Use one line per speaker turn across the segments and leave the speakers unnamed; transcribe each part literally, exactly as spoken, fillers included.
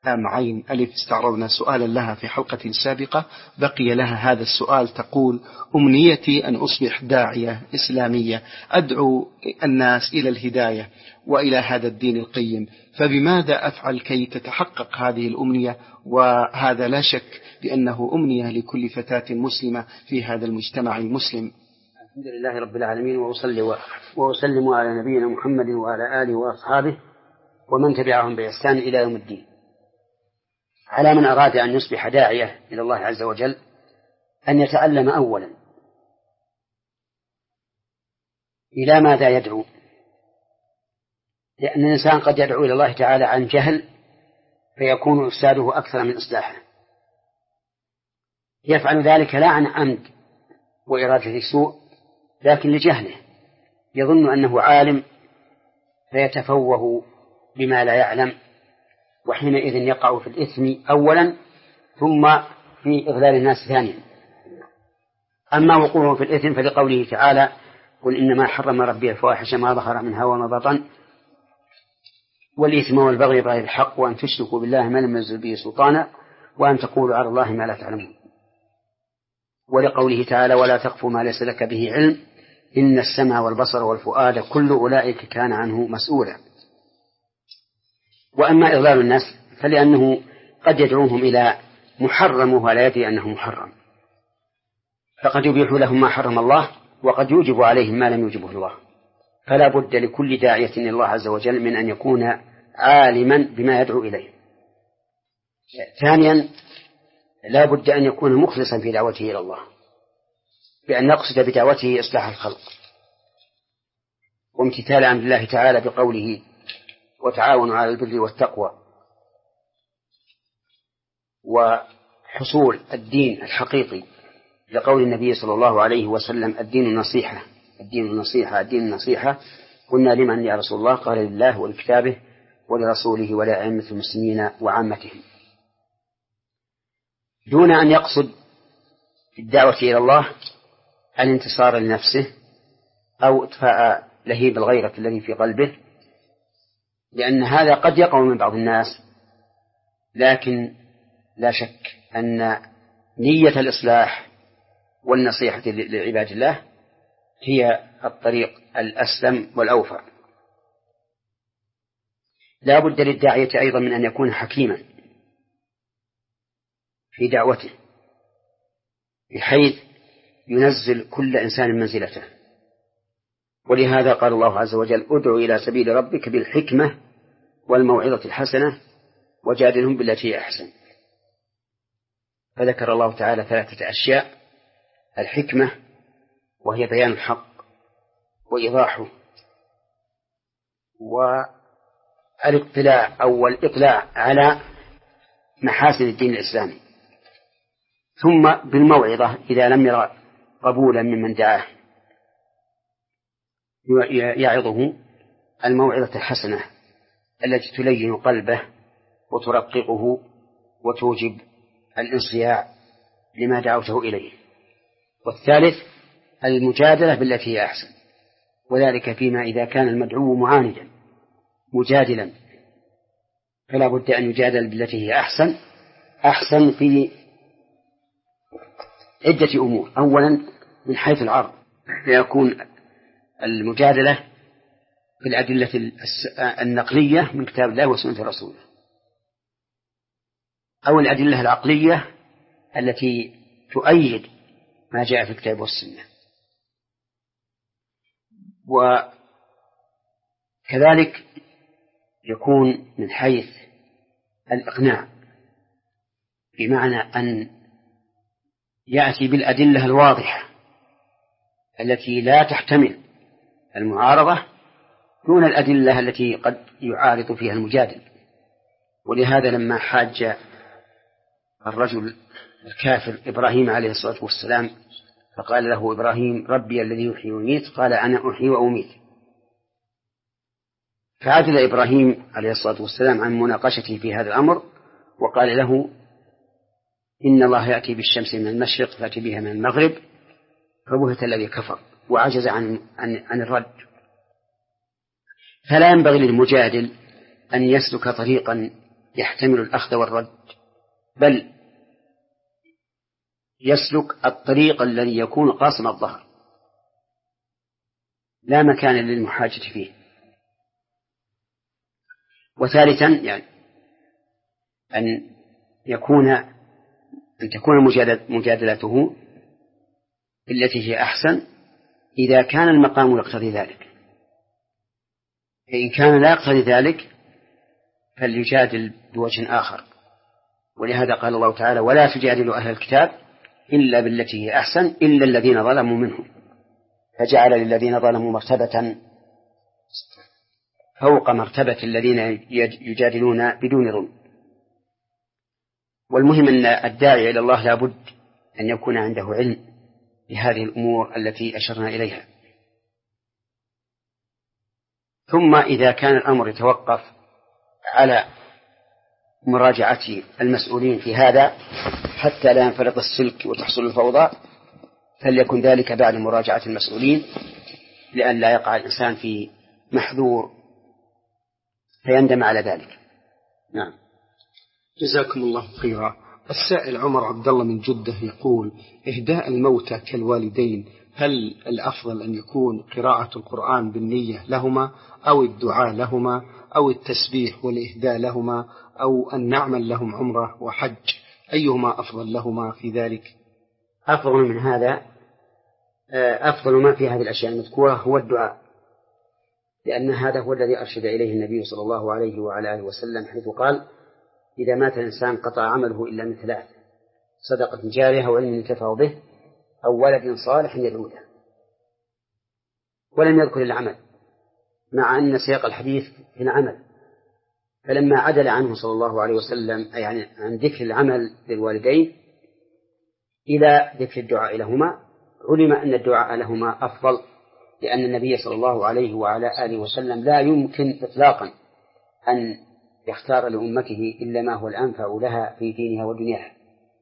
لام عين ألف استعرضنا سؤالا لها في حلقة سابقة، بقي لها هذا السؤال. تقول: أمنيتي أن أصبح داعية إسلامية أدعو الناس إلى الهداية وإلى هذا الدين القيم، فبماذا أفعل كي تتحقق هذه الأمنية؟ وهذا لا شك بأنه أمنية لكل فتاة مسلمة في هذا المجتمع المسلم.
الحمد لله رب العالمين، وأصلي وأسلم على نبينا محمد وعلى آله وأصحابه ومن تبعهم بإحسان إلى يوم الدين. على من أراد أن يصبح داعية إلى الله عز وجل أن يتعلم أولا إلى ماذا يدعو، لأن الإنسان قد يدعو إلى الله تعالى عن جهل فيكون إفساده أكثر من إصلاحه. يفعل ذلك لا عن عمد وإرادة سوء، لكن لجهله، يظن أنه عالم فيتفوه بما لا يعلم، وحينئذ يقع في الإثم أولا ثم في إضلال الناس ثانيا. أما وقوعه في الإثم فلقوله تعالى: قل إنما حرم ربي الفواحش ما ظهر منها وما بطن والإثم والبغي بغير الحق وأن تشركوا بالله ما لم ينزل به سلطانا وأن تقولوا على الله ما لا تعلمون. ولقوله تعالى: ولا تقف ما ليس لك به علم إن السمع والبصر والفؤاد كل أولئك كان عنه مسؤولا. وأما إضلال الناس فلأنه قد يدعوهم إلى محرم وهو لا يدري أنه محرم، فقد يبيح لهم ما حرم الله وقد يوجب عليهم ما لم يوجبه الله. فلا بد لكل داعية إلى الله عز وجل من أن يكون عالما بما يدعو إليه. ثانيا، لا بد أن يكون مخلصا في دعوته إلى الله، بأن نقصد بدعوته إصلاح الخلق وامتثال أمر الله تعالى بقوله: وتعاونوا على البر والتقوى، وحصول الدين الحقيقي لقول النبي صلى الله عليه وسلم: الدين النصيحة الدين النصيحة الدين النصيحة. قلنا: لمن يا رسول الله؟ قال: لله ولكتابه ولرسوله ولأئمة المسلمين وعامتهم. دون أن يقصد الدعوة إلى الله الانتصار لنفسه أو إطفاء لهيب الغيرة الذي في قلبه، لأن هذا قد يقع من بعض الناس، لكن لا شك أن نية الإصلاح والنصيحة لعباد الله هي الطريق الأسلم والأوفى. لا بد للداعية أيضا من أن يكون حكيما في دعوته، بحيث ينزل كل إنسان منزلته. ولهذا قال الله عز وجل: ادع إلى سبيل ربك بالحكمة والموعظة الحسنة وجادلهم بالتي هي أحسن. فذكر الله تعالى ثلاثة أشياء: الحكمة وهي بيان الحق وإيضاحه، والاطلاع أو الإطلاع على محاسن الدين الإسلامي، ثم بالموعظة إذا لم يرى قبولا ممن دعاه يعظه الموعظة الحسنة التي تلين قلبه وترققه وتوجب الانصياع لما دعوته إليه. والثالث المجادلة بالتي هي أحسن، وذلك فيما إذا كان المدعو معاندا مجادلا فلا بد أن يجادل بالتي هي أحسن. أحسن في عدة أمور: أولا من حيث العرض، فيكون المجادلة في الأدلة النقلية من كتاب الله وسنة رسوله، أو الأدلة العقلية التي تؤيد ما جاء في الكتاب والسنة. وكذلك يكون من حيث الإقناع، بمعنى أن يأتي بالأدلة الواضحة التي لا تحتمل المعارضة دون الأدلة التي قد يعارض فيها المجادل. ولهذا لما حاج الرجل الكافر إبراهيم عليه الصلاة والسلام فقال له إبراهيم: ربي الذي يحيي ويميت، قال: أنا أحيي وأميت. فعجل إبراهيم عليه الصلاة والسلام عن مناقشته في هذا الأمر، وقال له: إن الله يأتي بالشمس من المشرق فأتي بها من المغرب، فبهت الذي كفر وعجز عن, عن, عن الرد. فلا ينبغي للمجادل أن يسلك طريقا يحتمل الأخذ والرد، بل يسلك الطريق الذي يكون قاصم الظهر لا مكان للمحاجة فيه. وثالثا يعني أن يكون أن تكون مجادلته بالتي هي أحسن إذا كان المقام يقتضي ذلك، فإن كان لا يقتضي ذلك فليجادل بوجه آخر. ولهذا قال الله تعالى: ولا تجادلوا أهل الكتاب إلا بالتي هي أحسن إلا الذين ظلموا منهم، فجعل للذين ظلموا مرتبة فوق مرتبة الذين يجادلون بدون ظلم. والمهم أن الداعي إلى الله لا بد أن يكون عنده علم بهذه الأمور التي أشرنا إليها. ثم إذا كان الأمر يتوقف على مراجعة المسؤولين في هذا حتى لا ينفرط السلك وتحصل الفوضى، فليكن ذلك بعد مراجعة المسؤولين، لأن لا يقع الإنسان في محذور فيندم على ذلك. نعم.
جزاكم الله خيرا. السائل عمر عبد الله من جدة يقول: إهداء الموتى كالوالدين، هل الأفضل أن يكون قراءة القرآن بالنية لهما، أو الدعاء لهما، أو التسبيح والإهداء لهما، أو أن نعمل لهم عمرة وحج؟ أيهما أفضل لهما في ذلك؟
أفضل من هذا، أفضل ما في هذه الأشياء المذكورة هو الدعاء، لأن هذا هو الذي أرشد إليه النبي صلى الله عليه وعلى آله وسلم، حيث قال: إذا مات الإنسان قطع عمله إلا من ثلاث: صدقة جارية أو علم ينتفع به أو ولد صالح يدعو له. ولم يذكر العمل، مع أن سياق الحديث في العمل، فلما عدل عنه صلى الله عليه وسلم يعني عن ذكر العمل للوالدين إلى ذكر الدعاء لهما، علم أن الدعاء لهما أفضل، لأن النبي صلى الله عليه وعلى آله وسلم لا يمكن إطلاقا أن يختار لأمته إلا ما هو الأنفع لها في دينها ودنياها.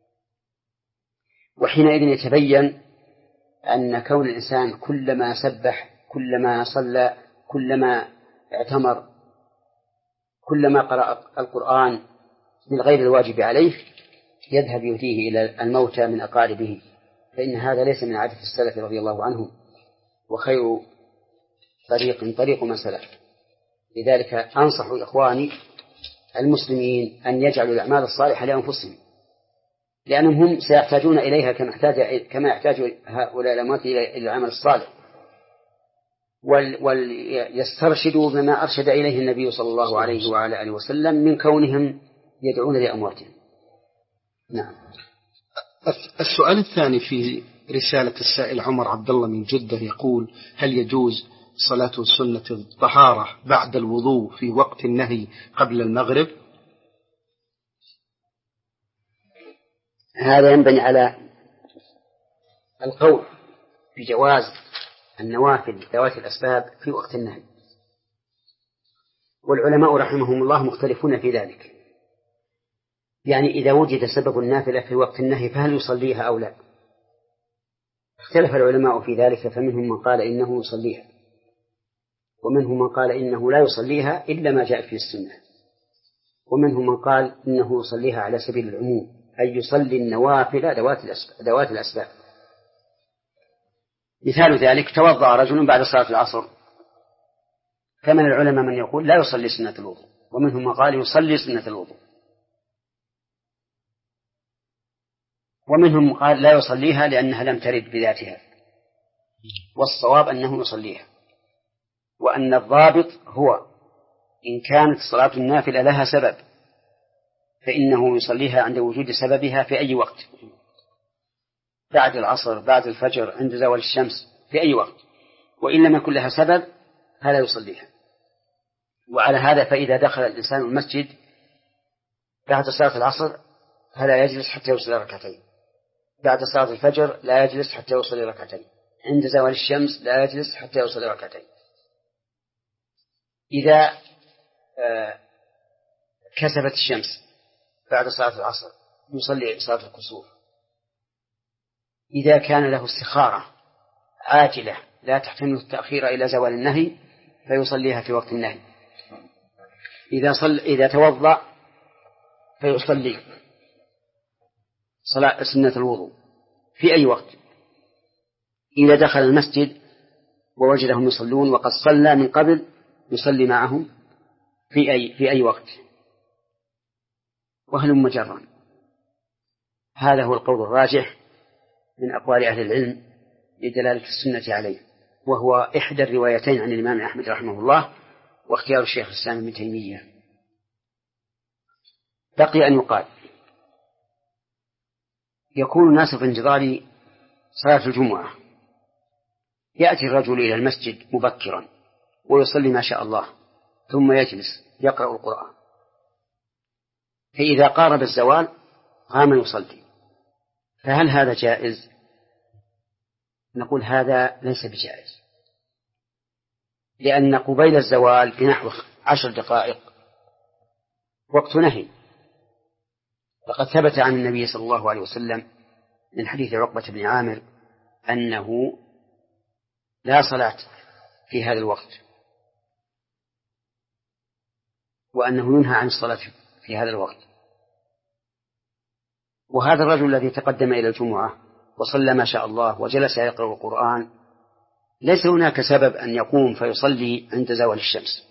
وحينئذ يتبين أن كون الإنسان كلما سبح، كلما صلى، كلما اعتمر، كلما قرأ القرآن من غير الواجب عليه يذهب يهديه إلى الموتى من أقاربه، فإن هذا ليس من عادة السلف رضي الله عنهم، وخير طريق طريق من سلف. لذلك أنصح إخواني المسلمين أن يجعلوا الأعمال الصالحة لأنفسهم، لأنهم هم سيحتاجون إليها كما يحتاج كما يحتاج هؤلاء الأموات إلى العمل الصالح، وليسترشدوا بما أرشد إليه النبي صلى الله عليه وعلى آله وسلم من كونهم يدعون لأمواتهم. نعم.
السؤال الثاني في رسالة السائل عمر عبد الله من جدة يقول: هل يجوز صلاة سنة الطهارة بعد الوضوء في وقت النهي قبل المغرب؟
هذا ينبني على القول بجواز النوافل ذوات الأسباب في وقت النهي، والعلماء رحمهم الله مختلفون في ذلك. يعني إذا وجد سبب النافلة في وقت النهي فهل يصليها أو لا؟ اختلف العلماء في ذلك، فمنهم من قال إنه يصليها، ومنهم من قال إنه لا يصليها إلا ما جاء في السنة، ومنهم من قال إنه يصليها على سبيل العموم، أي يصلي النوافل ذوات الأسباب. مثال ذلك: توضأ رجل بعد صلاة العصر، فمن العلماء من يقول لا يصلي سنة الوضوء، ومنهم من قال يصلي سنة الوضوء، ومنهم من قال لا يصليها لأنها لم ترد بذاتها، والصواب أنه يصليها، وأن الضابط هو إن كانت صلاة النافلة لها سبب فإنه يصليها عند وجود سببها في أي وقت، بعد العصر، بعد الفجر، عند زوال الشمس، في أي وقت، وإن لم يكن لها سبب فلا يصليها. وعلى هذا فإذا دخل الإنسان المسجد بعد صلاة العصر فلا يجلس حتى يصلي ركعتين، بعد صلاة الفجر لا يجلس حتى يصلي ركعتين، عند زوال الشمس لا يجلس حتى يصلي ركعتين. إذا كسفت الشمس بعد صلاة العصر يصلي صلاة الكسوف. إذا كان له استخارة عاجلة لا تحتمل التأخير إلى زوال النهي فيصليها في وقت النهي. إذا صل إذا توضأ فيصلي صلاة سنة الوضوء في أي وقت إذا دخل المسجد ووجدهم يصلون وقد صلى من قبل يصلي معهم في أي, في أي وقت وهلم جرا. هذا هو القول الراجح من أقوال أهل العلم لدلالة السنة عليه، وهو إحدى الروايتين عن الإمام أحمد رحمه الله واختيار الشيخ الإسلام ابن تيمية. بقي أن يقال يكون الناس في انتظار صلاة الجمعة، يأتي الرجل إلى المسجد مبكرا ويصلي ما شاء الله ثم يجلس يقرأ القرآن، فإذا قارب الزوال قام يصلي، فهل هذا جائز؟ نقول هذا ليس بجائز، لأن قبيل الزوال بنحو عشر دقائق وقت نهي، وقد ثبت عن النبي صلى الله عليه وسلم من حديث عقبة بن عامر أنه لا صلاة في هذا الوقت، وأنه ينهى عن الصلاة في هذا الوقت. وهذا الرجل الذي تقدم إلى الجمعة وصلى ما شاء الله وجلس يقرأ القرآن ليس هناك سبب أن يقوم فيصلي عند زوال الشمس.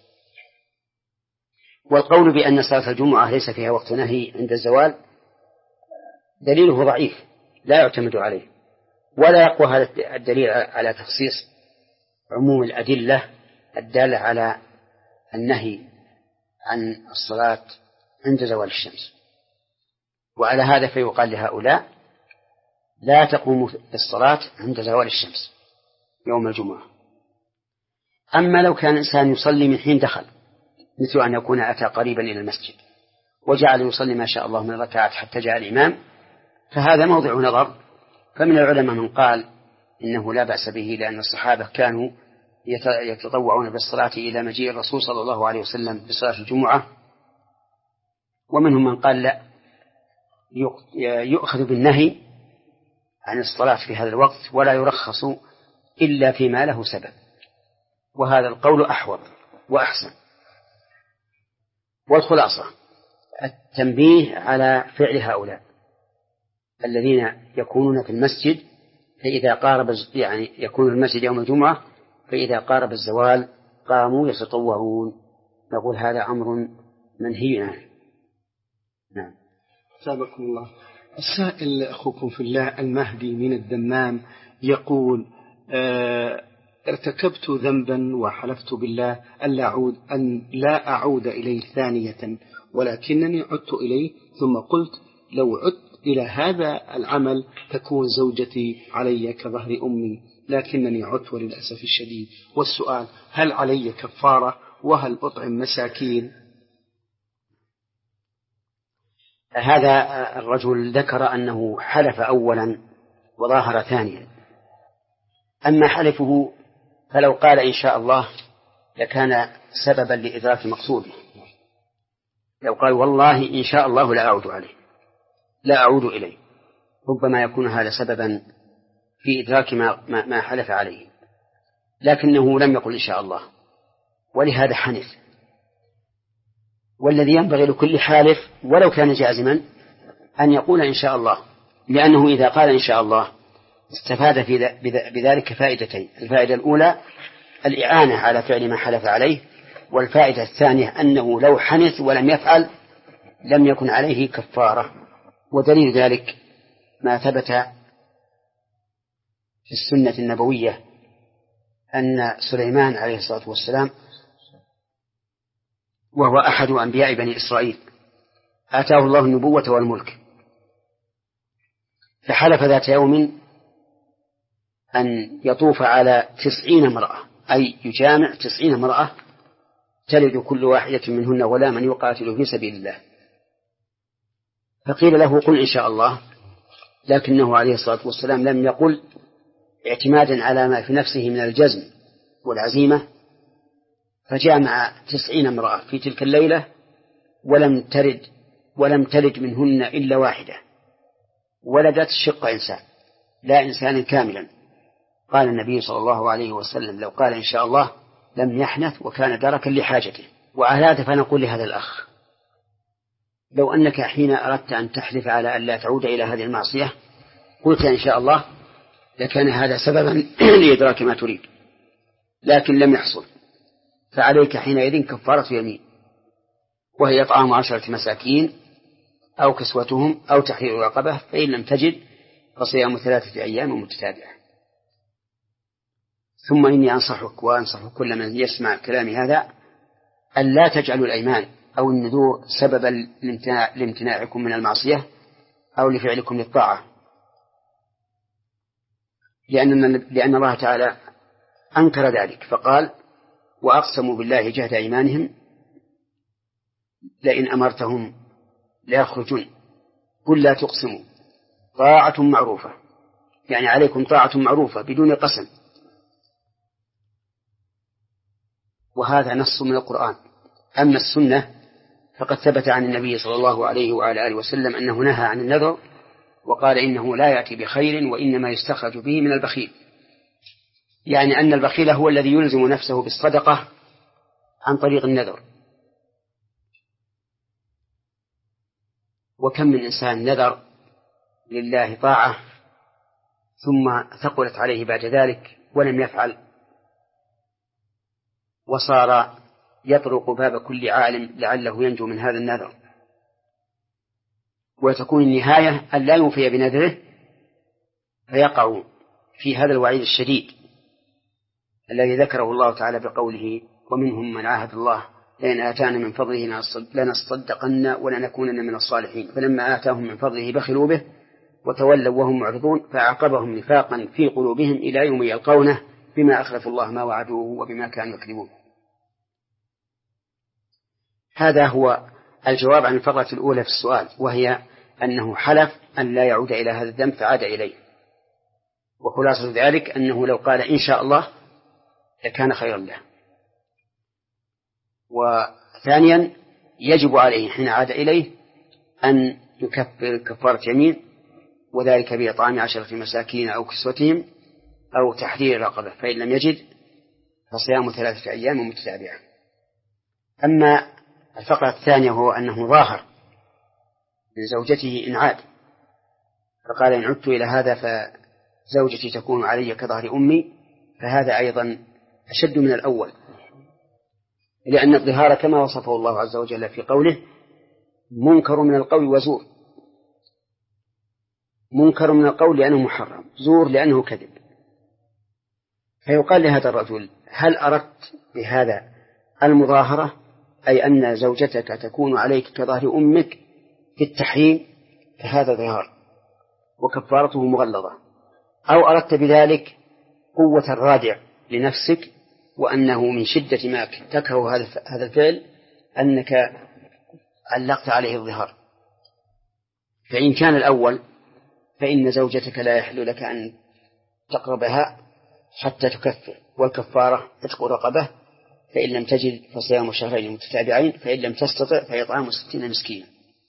والقول بأن صلاة الجمعة ليس فيها وقت نهي عند الزوال دليله ضعيف لا يعتمد عليه، ولا يقوى هذا الدليل على تخصيص عموم الأدلة الدالة على النهي عن الصلاة عند زوال الشمس. وعلى هذا فيقال لهؤلاء لا تقوم الصلاة عند زوال الشمس يوم الجمعة. أما لو كان إنسان يصلي من حين دخل، مثل أن يكون أتى قريبا إلى المسجد وجعل يصلي ما شاء الله من ركعات حتى جاء الإمام، فهذا موضع نظر. فمن العلماء من قال إنه لا بأس به، لأن الصحابة كانوا يتطوعون بالصلاة إلى مجيء الرسول صلى الله عليه وسلم بصلاة الجمعة. ومنهم من قال لا، يؤخذ بالنهي عن الصلاة في هذا الوقت ولا يرخص إلا فيما له سبب، وهذا القول أحوط وأحسن. والخلاصة التنبيه على فعل هؤلاء الذين يكونون في المسجد، فإذا قارب يعني يكون في المسجد يوم الجمعة فإذا قارب الزوال قاموا يتطوعون، نقول هذا أمر منهي عنه. نعم.
سابقكم الله. السائل أخوكم في الله المهدي من الدمام يقول آه ارتكبت ذنبا وحلفت بالله أن أعود أن لا أعود إليه ثانية، ولكنني عدت إليه ثم قلت لو عدت إلى هذا العمل تكون زوجتي علي كظهر أمي، لكنني عدت وللأسف الشديد. والسؤال هل علي كفارة وهل أطعم مساكين؟
هذا الرجل ذكر أنه حلف أولا وظاهر ثانيا. أما حلفه فلو قال إن شاء الله لكان سببا لإدراك مقصوده. لو قال والله إن شاء الله لا أعود عليه لا أعود إليه، ربما يكون هذا سببا في إدراك ما, ما, ما حلف عليه، لكنه لم يقل إن شاء الله ولهذا حنث. والذي ينبغي لكل حالف ولو كان جازما أن يقول إن شاء الله، لأنه إذا قال إن شاء الله استفاد في بذلك فائدتين: الفائدة الأولى الإعانة على فعل ما حلف عليه، والفائدة الثانية أنه لو حنث ولم يفعل لم يكن عليه كفارة. ودليل ذلك ما ثبت في السنة النبوية أن سليمان عليه الصلاة والسلام وهو أحد أنبياء بني إسرائيل آتاه الله النبوة والملك، فحلف ذات يوم أن يطوف على تسعين امرأة، أي يجامع تسعين امرأة تلد كل واحدة منهن غلاما يقاتل في سبيل الله. فقيل له قل إن شاء الله، لكنه عليه الصلاة والسلام لم يقل اعتمادا على ما في نفسه من الجزم والعزيمة، فجامع تسعين امرأة في تلك الليلة ولم ترد ولم تلد منهن إلا واحدة، ولدت شق إنسان لا إنسان كاملا. قال النبي صلى الله عليه وسلم لو قال إن شاء الله لم يحنث وكان دركا لحاجته. وعلى هذا فنقول لهذا الأخ لو أنك حين أردت أن تحلف على أن لا تعود إلى هذه المعصية قلت إن شاء الله لكان هذا سببا لإدراك ما تريد، لكن لم يحصل، فعليك حينئذ كفارة يمين، وهي إطعام عشرة مساكين أو كسوتهم أو تحرير رقبة، فإن لم تجد فصيام ثلاثة أيام متتابعة. ثم إني أنصحك وأنصح كل من يسمع كلامي هذا أن لا تجعلوا الأيمان أو النذور سببا لامتناعكم من المعصية أو لفعلكم للطاعة، لأن لأن الله تعالى أنكر ذلك فقال: وأقسموا بالله جهد أيمانهم لئن أمرتهم ليخرجون قل لا تقسموا طاعة معروفة، يعني عليكم طاعة معروفة بدون قسم. وهذا نص من القرآن. أما السنة فقد ثبت عن النبي صلى الله عليه وعلى آله وسلم أنه نهى عن النذر وقال إنه لا يأتي بخير وإنما يستخرج به من البخيل، يعني أن البخيل هو الذي يلزم نفسه بالصدقة عن طريق النذر. وكم من إنسان نذر لله طاعة ثم ثقلت عليه بعد ذلك ولم يفعل، وصار يطرق باب كل عالم لعله ينجو من هذا النذر، وتكون النهاية أن لا يوفي بنذره فيقع في هذا الوعيد الشديد الذي ذكره الله تعالى بقوله: ومنهم من عاهد الله لئن آتانا من فضله لنصدقن ولنكونن من الصالحين، فلما آتاهم من فضله بخلوا به وتولوا وهم معرضون فأعقبهم نفاقا في قلوبهم إلى يوم يلقونه بما أخلفوا الله ما وعدوه وبما كانوا يكذبون. هذا هو الجواب عن الفقرة الأولى في السؤال، وهي أنه حلف أن لا يعود إلى هذا الذنب فعاد إليه، وخلاصة ذلك أنه لو قال إن شاء الله لكان خيرا له. وثانيا يجب عليه حين عاد إليه أن يكفر كفارة يمين، وذلك بإطعام عشرة مساكين أو كسوتهم أو تحرير رقبة، فإن لم يجد فصيام ثلاثة أيام متتابعة. أما الفقرة الثانية هو أنه ظاهر من زوجته إن عاد، فقال إن عدت إلى هذا فزوجتي تكون علي كظهر أمي، فهذا أيضا أشد من الأول، لأن الظهار كما وصفه الله عز وجل في قوله: منكر من القول وزور. منكر من القول لأنه محرم، زور لأنه كذب. فيقال لهذا الرجل: هل أردت بهذا المظاهرة، أي أن زوجتك تكون عليك كظهر أمك في التحريم، فهذا ظهار وكفارته مغلظة، أو أردت بذلك قوة الرادع لنفسك وأنه من شدة ما تكره هذا الفعل أنك علقت عليه الظهار. فإن كان الأول فإن زوجتك لا يحل لك أن تقربها حتى تكفر، والكفارة عتق رقبة، فإن لم تجد فصيام شهرين متتابعين، فإن لم تستطع فإطعام ستين مسكينا.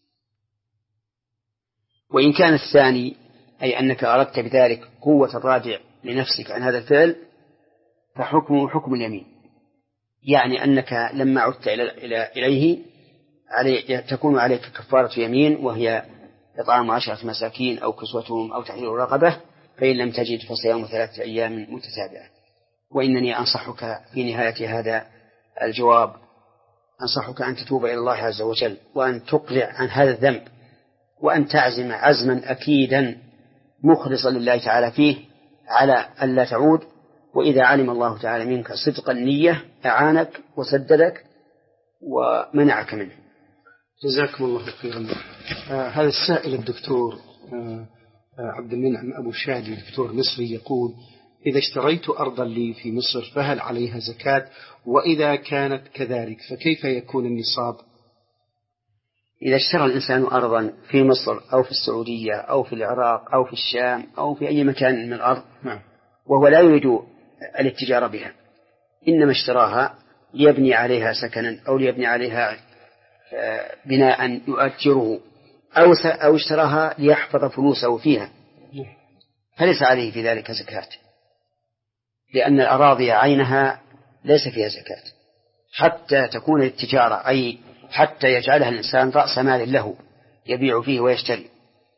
وإن كان الثاني أي أنك أردت بذلك قوة الرادع لنفسك عن هذا الفعل فحكمه حكم اليمين، يعني أنك لما عدت إليه علي تكون عليك كفارة يمين، وهي إطعام عشرة مساكين أو كسوتهم أو تحرير رقبة، فإن لم تجد فصيام ثلاثة أيام متتابعة. وإنني أنصحك في نهاية هذا الجواب أنصحك أن تتوب إلى الله عز وجل، وأن تقلع عن هذا الذنب، وأن تعزم عزما أكيدا مخلصا لله تعالى فيه على ألا تعود. وإذا علم الله تعالى منك صدق النية أعانك وسددك ومنعك منه.
جزاكم الله خيرا. آه هذا السائل الدكتور آه آه عبد المنعم أبو شادي، دكتور مصري، يقول: إذا اشتريت أرضا لي في مصر فهل عليها زكاة؟ وإذا كانت كذلك فكيف يكون النصاب؟
إذا اشترى الإنسان أرضا في مصر أو في السعودية أو في العراق أو في الشام أو في أي مكان من الأرض
نعم.
وهو لا يريد الاتجار بها، إنما اشتراها ليبني عليها سكنا أو ليبني عليها بناء يؤجره، أو أو اشتراها ليحفظ فلوسه فيها، فليس عليه في ذلك زكاة، لأن الأراضي عينها ليس فيها زكاة حتى تكون التجارة، أي حتى يجعلها الإنسان رأس مال له يبيع فيه ويشتري.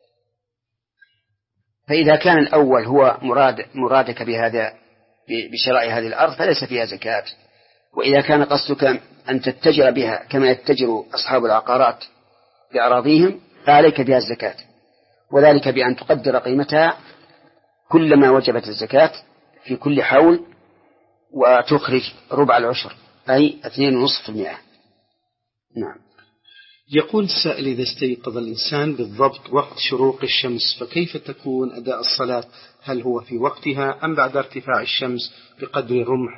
فإذا كان الأول هو مراد مرادك بهذا بشراء هذه الأرض فليس فيها زكاة. وإذا كان قصدك أن تتجر بها كما يتجر أصحاب العقارات بأراضيهم فعليك بها الزكاة، وذلك بأن تقدر قيمتها كلما وجبت الزكاة في كل حول وتخرج ربع العشر أي اثنين ونصف المئة. نعم.
يقول السائل: إذا استيقظ الإنسان بالضبط وقت شروق الشمس فكيف تكون أداء الصلاة؟ هل هو في وقتها أم بعد ارتفاع الشمس بقدر الرمح؟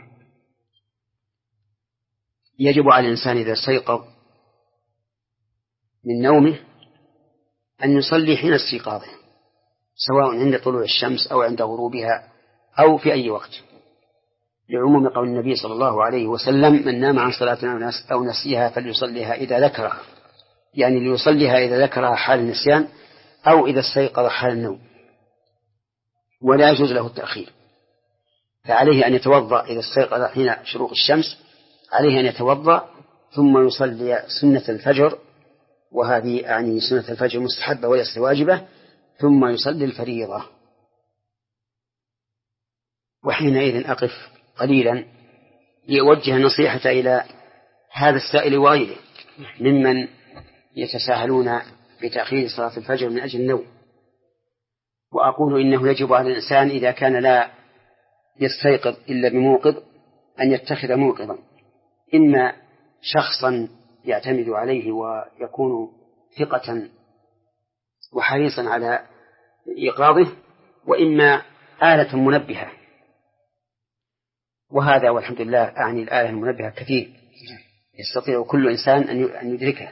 يجب على الإنسان إذا استيقظ من نومه أن يصلي حين استيقاظه، سواء عند طلوع الشمس أو عند غروبها أو في أي وقت، لعموم قول النبي صلى الله عليه وسلم: من نام عن صلاة أو نسيها فليصليها إذا ذكرها، يعني ليصليها إذا ذكرها حال النسيان أو إذا استيقظ حال النوم، ولا يجوز له التأخير. فعليه أن يتوضأ إذا استيقظ حين شروق الشمس، عليه أن يتوضأ ثم يصلي سنة الفجر، وهذه يعني سنة الفجر مستحبة وليست واجبة، ثم يصلي الفريضة. وحينئذ أقف قليلا لأوجه النصيحة إلى هذا السائل وغيره ممن يتساهلون بتأخير صلاة الفجر من أجل النوم، وأقول إنه يجب على الإنسان إذا كان لا يستيقظ إلا بموقظ أن يتخذ موقظا، إما شخصا يعتمد عليه ويكون ثقة وحريصا على إيقاظه، وإما آلة منبهة، وهذا والحمد لله أعني الآلة المنبهة كثير يستطيع كل إنسان أن يدركها.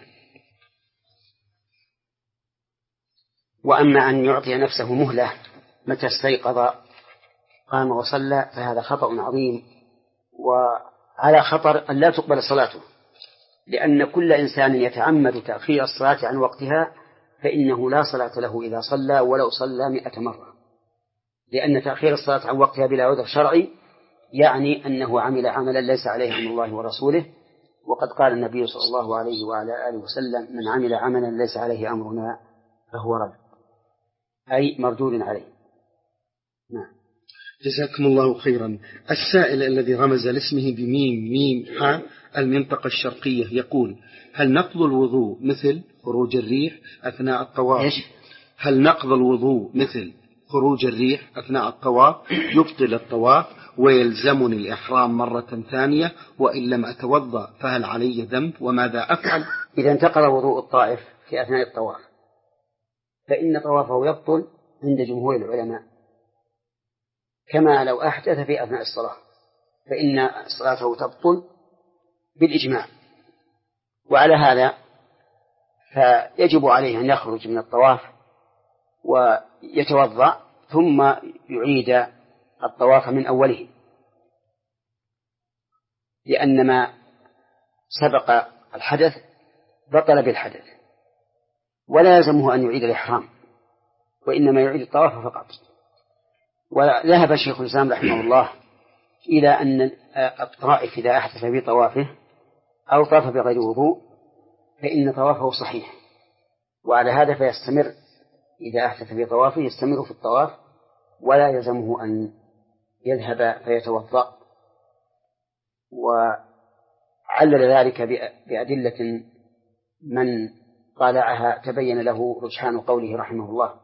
وأما أن يعطي نفسه مهلة متى استيقظ قام وصلى فهذا خطأ عظيم، وعلى خطر أن لا تقبل صلاته، لأن كل إنسان يتعمد تأخير الصلاة عن وقتها فإنه لا صلاة له إذا صلى ولو صلى مئة مرة، لأن تأخير الصلاة عن وقتها بلا عذر شرعي يعني أنه عمل عملا ليس عليه أمر الله ورسوله، وقد قال النبي صلى الله عليه وعلى آله وسلم: من عمل عملا ليس عليه أمرنا فهو رد، أي مردود عليه. نعم.
جزاكم الله خيرا. السائل الذي رمز لاسمه بميم ميم حاء المنطقة الشرقية يقول: هل نقض الوضوء مثل خروج الريح أثناء الطواف؟
إيش؟
هل نقض الوضوء مثل خروج الريح أثناء الطواف يبطل الطواف ويلزمني الإحرام مرة ثانية، وإن لم أتوضأ فهل علي ذنب وماذا أفعل؟
إذا انتقل وضوء الطائف في أثناء الطواف فإن طوافه يبطل عند جمهور العلماء، كما لو أحدث في أثناء الصلاة فإن صلاته تبطل بالإجماع. وعلى هذا فيجب عليه أن يخرج من الطواف ويتوضأ ثم يعيد الطواف من أوله، لأن ما سبق الحدث بطل بالحدث، ولا يلزمه أن يعيد الإحرام وإنما يعيد الطواف فقط. وذهب شيخ الإسلام رحمه الله إلى أن الطائف إذا أحدث في طوافه أو طاف بغير وضوء فإن طوافه صحيح، وعلى هذا فيستمر إذا أحدث في طوافه يستمر في الطواف ولا يلزمه أن يذهب فيتوضأ. وعلل ذلك بأدلة من طالعها تبين له رجحان قوله رحمه الله.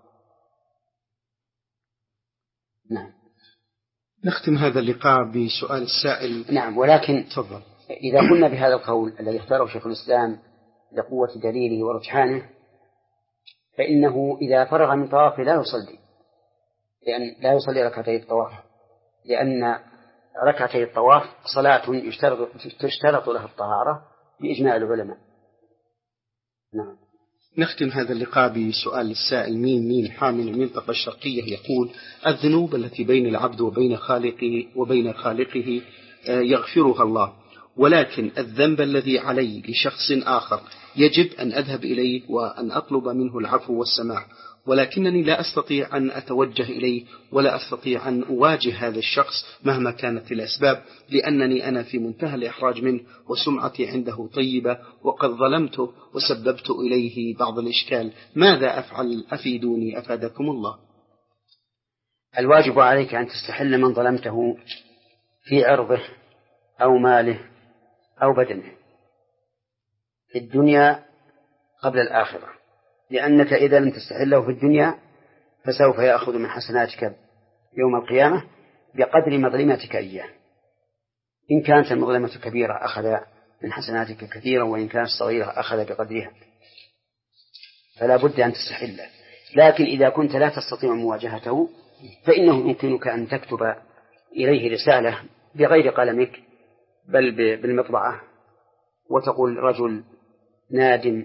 نعم.
نختم هذا اللقاء بسؤال السائل.
نعم، ولكن
تفضل.
إذا قلنا بهذا القول الذي اختاره شيخ الإسلام لقوة دليله ورجحانه فإنه إذا فرغ من طوافه لا يصلي، لأن لا يصلي ركعتي الطواف، لأن ركعتي الطواف صلاة يشترط, تشترط لها الطهارة بإجماع العلماء. نعم.
نختم هذا اللقاء بسؤال السائل مين مين حامل المنطقة الشرقية يقول: الذنوب التي بين العبد وبين خالقه وبين خالقه يغفرها الله، ولكن الذنب الذي علي لشخص آخر يجب أن أذهب إليه وأن أطلب منه العفو والسماح، ولكنني لا أستطيع أن أتوجه إليه ولا أستطيع أن أواجه هذا الشخص مهما كانت الأسباب، لأنني أنا في منتهى الإحراج منه وسمعتي عنده طيبة وقد ظلمته وسببت إليه بعض الإشكال. ماذا أفعل؟ أفيدوني أفادكم الله.
الواجب عليك أن تستحل من ظلمته في عرضه أو ماله أو بدنه في الدنيا قبل الآخرة، لأنك إذا لم تستحله في الدنيا فسوف يأخذ من حسناتك يوم القيامة بقدر مظلمتك إياه. إن كانت المظلمة كبيرة أخذ من حسناتك كثيرا، وإن كانت صغيرة أخذ بقدرها، فلا بد أن تستحله. لكن إذا كنت لا تستطيع مواجهته فإنه يمكنك أن تكتب إليه رسالة بغير قلمك بل بالمطبعة، وتقول رجل نادم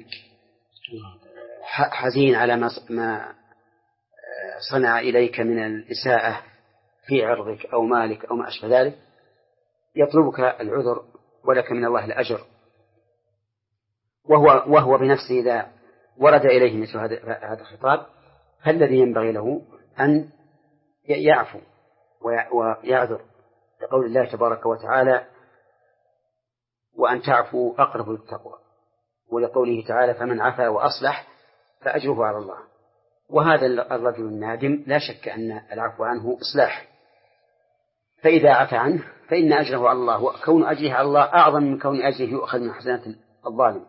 حزين على ما صنع إليك من الإساءة في عرضك أو مالك أو ما أشبه ذلك، يطلبك العذر ولك من الله الأجر. وهو, وهو بنفسه إذا ورد إليه مثل هذا الخطاب فالذي ينبغي له أن يعفو ويعذر، لقول الله تبارك وتعالى: وأن تعفوا أقرب للتقوى، ولقوله تعالى: فمن عفا وأصلح فأجره على الله. وهذا الرجل النادم لا شك أن العفو عنه إصلاح، فإذا عفى عنه فإن أجره على الله، وكون أجره على الله أعظم من كون أجره يؤخذ من حسنات الظالم.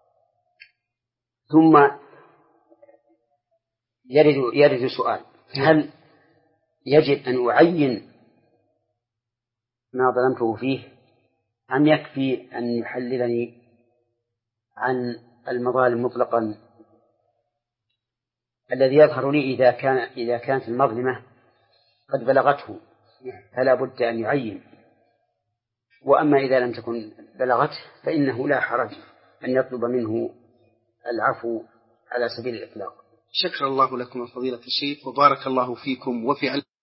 ثم يرد, يرد سؤال: هل يجب أن أعين ما ظلمته فيه أم يكفي أن يحللني عن المظالم مطلقا؟ الذي يظهر لي إذا كان إذا كانت المظلمة قد بلغته فلا بد أن يعين، وأما إذا لم تكن بلغته فإنه لا حرج أن يطلب منه العفو على سبيل الإطلاق.
شكر الله لكم فضيلة الشيخ، وبارك الله فيكم وفي